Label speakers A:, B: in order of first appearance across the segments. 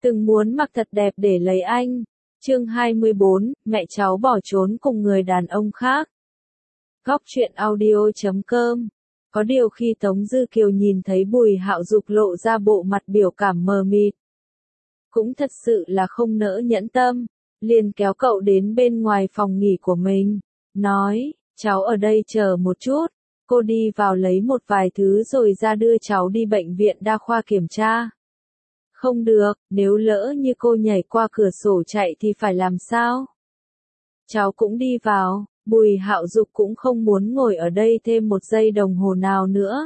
A: Từng muốn mặc thật đẹp để lấy anh. Chương 24, mẹ cháu bỏ trốn cùng người đàn ông khác. Góc truyện audio.com. Có điều khi Tống Dư Kiều nhìn thấy Bùi Hạo Dục lộ ra bộ mặt biểu cảm mờ mịt, cũng thật sự là không nỡ nhẫn tâm, liền kéo cậu đến bên ngoài phòng nghỉ của mình, nói, cháu ở đây chờ một chút, cô đi vào lấy một vài thứ rồi ra đưa cháu đi bệnh viện đa khoa kiểm tra. Không được, nếu lỡ như cô nhảy qua cửa sổ chạy thì phải làm sao? Cháu cũng đi vào, Bùi Hạo Dục cũng không muốn ngồi ở đây thêm một giây đồng hồ nào nữa.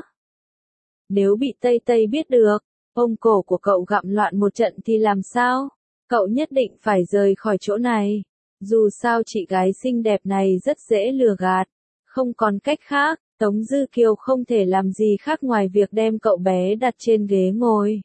A: Nếu bị Tây Tây biết được, ôm cổ của cậu gặm loạn một trận thì làm sao? Cậu nhất định phải rời khỏi chỗ này. Dù sao chị gái xinh đẹp này rất dễ lừa gạt. Không còn cách khác, Tống Dư Kiều không thể làm gì khác ngoài việc đem cậu bé đặt trên ghế ngồi.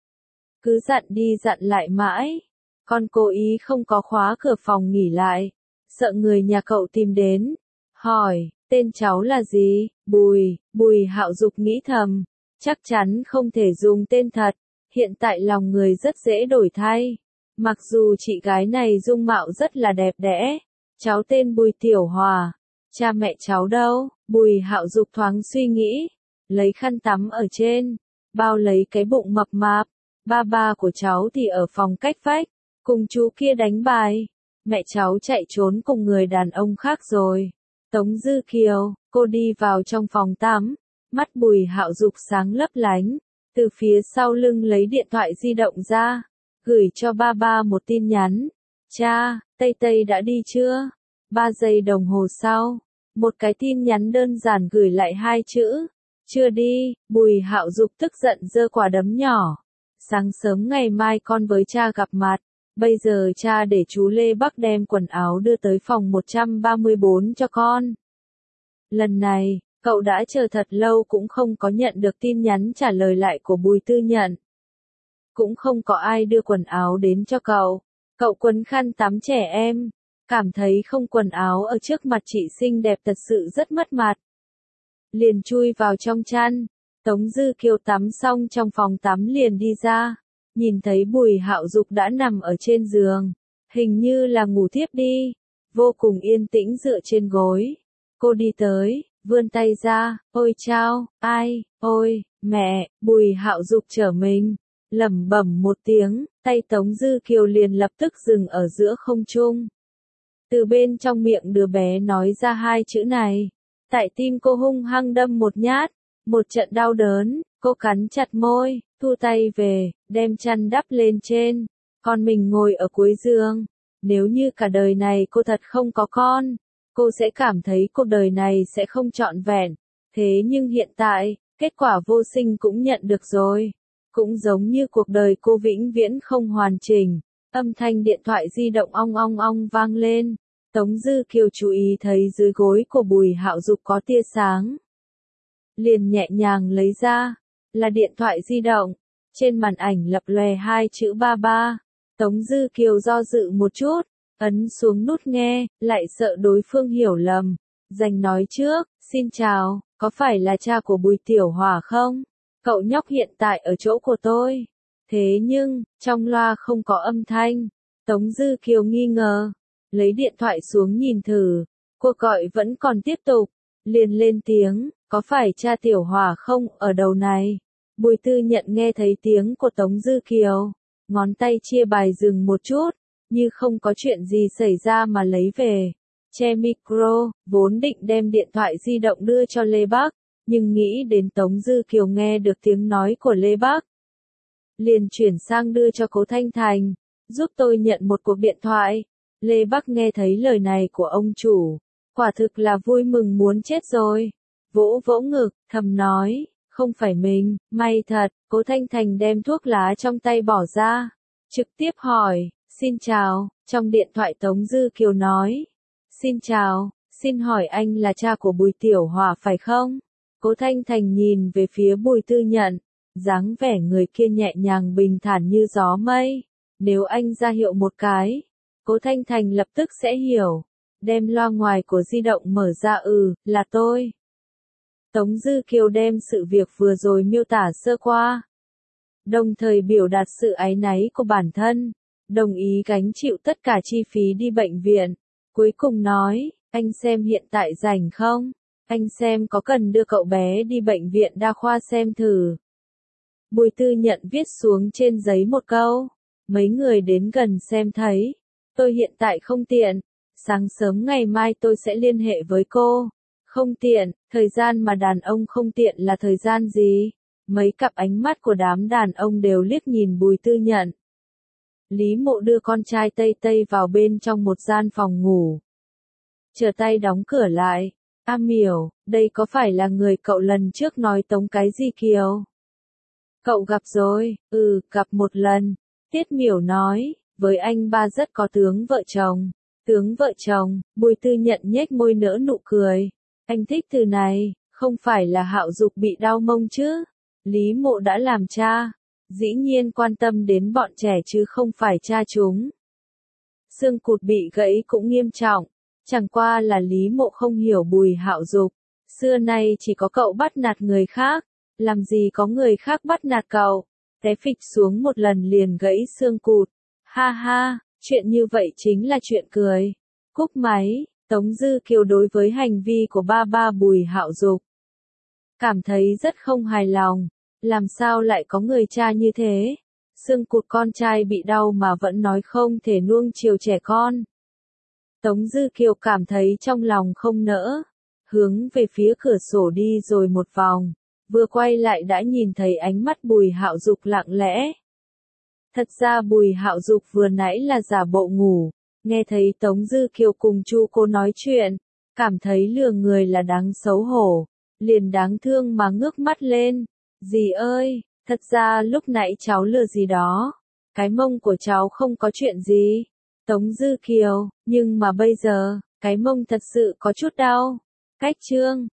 A: Cứ dặn đi dặn lại mãi. Con cố ý không có khóa cửa phòng nghỉ lại. Sợ người nhà cậu tìm đến. Hỏi, tên cháu là gì? Bùi Hạo Dục nghĩ thầm. Chắc chắn không thể dùng tên thật. Hiện tại lòng người rất dễ đổi thay. Mặc dù chị gái này dung mạo rất là đẹp đẽ. Cháu tên Bùi Tiểu Hòa. Cha mẹ cháu đâu? Bùi Hạo Dục thoáng suy nghĩ. Lấy khăn tắm ở trên. Bao lấy cái bụng mập mạp. Ba của cháu thì ở phòng cách vách. Cùng chú kia đánh bài. Mẹ cháu chạy trốn cùng người đàn ông khác rồi. Tống Dư Kiều, cô đi vào trong phòng tắm. Mắt Bùi Hạo Dục sáng lấp lánh. Từ phía sau lưng lấy điện thoại di động ra. Gửi cho ba một tin nhắn. Cha, Tây Tây đã đi chưa? 3 giây đồng hồ sau. Một cái tin nhắn đơn giản gửi lại 2 chữ. Chưa đi. Bùi Hạo Dục tức giận giơ quả đấm nhỏ. Sáng sớm ngày mai con với cha gặp mặt. Bây giờ cha để chú Lê Bắc đem quần áo đưa tới phòng 134 cho con. Lần này, cậu đã chờ thật lâu cũng không có nhận được tin nhắn trả lời lại của Bùi Tư Nhận. Cũng không có ai đưa quần áo đến cho cậu. Cậu quấn khăn tắm trẻ em. Cảm thấy không quần áo ở trước mặt chị xinh đẹp thật sự rất mất mặt. Liền chui vào trong chăn. Tống Dư Kiều tắm xong trong phòng tắm liền đi ra. Nhìn thấy Bùi Hạo Dục đã nằm ở trên giường. Hình như là ngủ thiếp đi. Vô cùng yên tĩnh dựa trên gối. Cô đi tới, vươn tay ra. Ôi chao, ai, ôi, mẹ, Bùi Hạo Dục trở mình. Lẩm bẩm một tiếng, tay Tống Dư Kiều liền lập tức dừng ở giữa không trung. Từ bên trong miệng đứa bé nói ra 2 chữ này. Tại tim cô hung hăng đâm một nhát. Một trận đau đớn, cô cắn chặt môi, thu tay về, đem chăn đắp lên trên. Còn mình ngồi ở cuối giường. Nếu như cả đời này cô thật không có con, cô sẽ cảm thấy cuộc đời này sẽ không trọn vẹn. Thế nhưng hiện tại, kết quả vô sinh cũng nhận được rồi. Cũng giống như cuộc đời cô vĩnh viễn không hoàn chỉnh. Âm thanh điện thoại di động ong ong ong vang lên. Tống Dư Kiều chú ý thấy dưới gối của Bùi Hạo Dục có tia sáng. Liền nhẹ nhàng lấy ra, là điện thoại di động. Trên màn ảnh lập lòe 2 chữ 33. Tống Dư Kiều do dự một chút, ấn xuống nút nghe, lại sợ đối phương hiểu lầm. Dành nói trước, xin chào, có phải là cha của Bùi Tiểu Hòa không? Cậu nhóc hiện tại ở chỗ của tôi. Thế nhưng, trong loa không có âm thanh. Tống Dư Kiều nghi ngờ, lấy điện thoại xuống nhìn thử, cuộc gọi vẫn còn tiếp tục, liền lên tiếng, có phải cha Tiểu Hòa không, ở đầu này. Bùi Tư Nhận nghe thấy tiếng của Tống Dư Kiều, ngón tay chia bài dừng một chút, như không có chuyện gì xảy ra mà lấy về. Che micro, vốn định đem điện thoại di động đưa cho Lê Bắc, nhưng nghĩ đến Tống Dư Kiều nghe được tiếng nói của Lê Bắc. Liền chuyển sang đưa cho Cố Thanh Thành, giúp tôi nhận một cuộc điện thoại. Lê Bắc nghe thấy lời này của ông chủ, quả thực là vui mừng muốn chết rồi. Vỗ vỗ ngực, thầm nói, không phải mình, may thật. Cố Thanh Thành đem thuốc lá trong tay bỏ ra, trực tiếp hỏi, xin chào. Trong điện thoại Tống Dư Kiều nói, xin chào, xin hỏi anh là cha của Bùi Tiểu Hòa phải không? Cố Thanh Thành nhìn về phía Bùi Tư Nhận, dáng vẻ người kia nhẹ nhàng bình thản như gió mây. Nếu anh ra hiệu một cái, Cố Thanh Thành lập tức sẽ hiểu. Đem loa ngoài của di động mở ra, là tôi. Tống Dư Kiều đem sự việc vừa rồi miêu tả sơ qua. đồng thời biểu đạt sự áy náy của bản thân, đồng ý gánh chịu tất cả chi phí đi bệnh viện. Cuối cùng nói, anh xem hiện tại rảnh không? Anh xem có cần đưa cậu bé đi bệnh viện đa khoa xem thử. Bùi Tư Nhận viết xuống trên giấy một câu. Mấy người đến gần xem thấy. Tôi hiện tại không tiện. Sáng sớm ngày mai tôi sẽ liên hệ với cô. Không tiện, thời gian mà đàn ông không tiện là thời gian gì? Mấy cặp ánh mắt của đám đàn ông đều liếc nhìn Bùi Tư Nhận. Lý Mộ đưa con trai Tây Tây vào bên trong một gian phòng ngủ. Chờ tay đóng cửa lại. A Miểu, đây có phải là người cậu lần trước nói Tống cái gì Kiều? Cậu gặp rồi, gặp một lần. Tiết Miểu nói, với anh ba rất có tướng vợ chồng. Tướng vợ chồng, Bùi Tư Nhận nhếch môi nở nụ cười. Anh thích từ này, không phải là Hạo Dục bị đau mông chứ? Lý Mộ đã làm cha, dĩ nhiên quan tâm đến bọn trẻ chứ không phải cha chúng. Xương cụt bị gãy cũng nghiêm trọng, chẳng qua là Lý Mộ không hiểu Bùi Hạo Dục. Xưa nay chỉ có cậu bắt nạt người khác, làm gì có người khác bắt nạt cậu. Té phịch xuống một lần liền gãy xương cụt. Ha ha, chuyện như vậy chính là chuyện cười. Cúp máy, Tống Dư Kiều đối với hành vi của ba Bùi Hạo Dục cảm thấy rất không hài lòng. Làm sao lại có người cha như thế? Xương cụt con trai bị đau mà vẫn nói không thể nuông chiều trẻ con. Tống Dư Kiều cảm thấy trong lòng không nỡ, hướng về phía cửa sổ đi rồi một vòng, vừa quay lại đã nhìn thấy ánh mắt Bùi Hạo Dục lặng lẽ. Thật ra Bùi Hạo Dục vừa nãy là giả bộ ngủ, nghe thấy Tống Dư Kiều cùng Chu cô nói chuyện, cảm thấy lừa người là đáng xấu hổ, liền đáng thương mà ngước mắt lên. Dì ơi, thật ra lúc nãy cháu lừa gì đó, cái mông của cháu không có chuyện gì. Tống Dư Kiều, nhưng mà bây giờ, cái mông thật sự có chút đau. Cách chương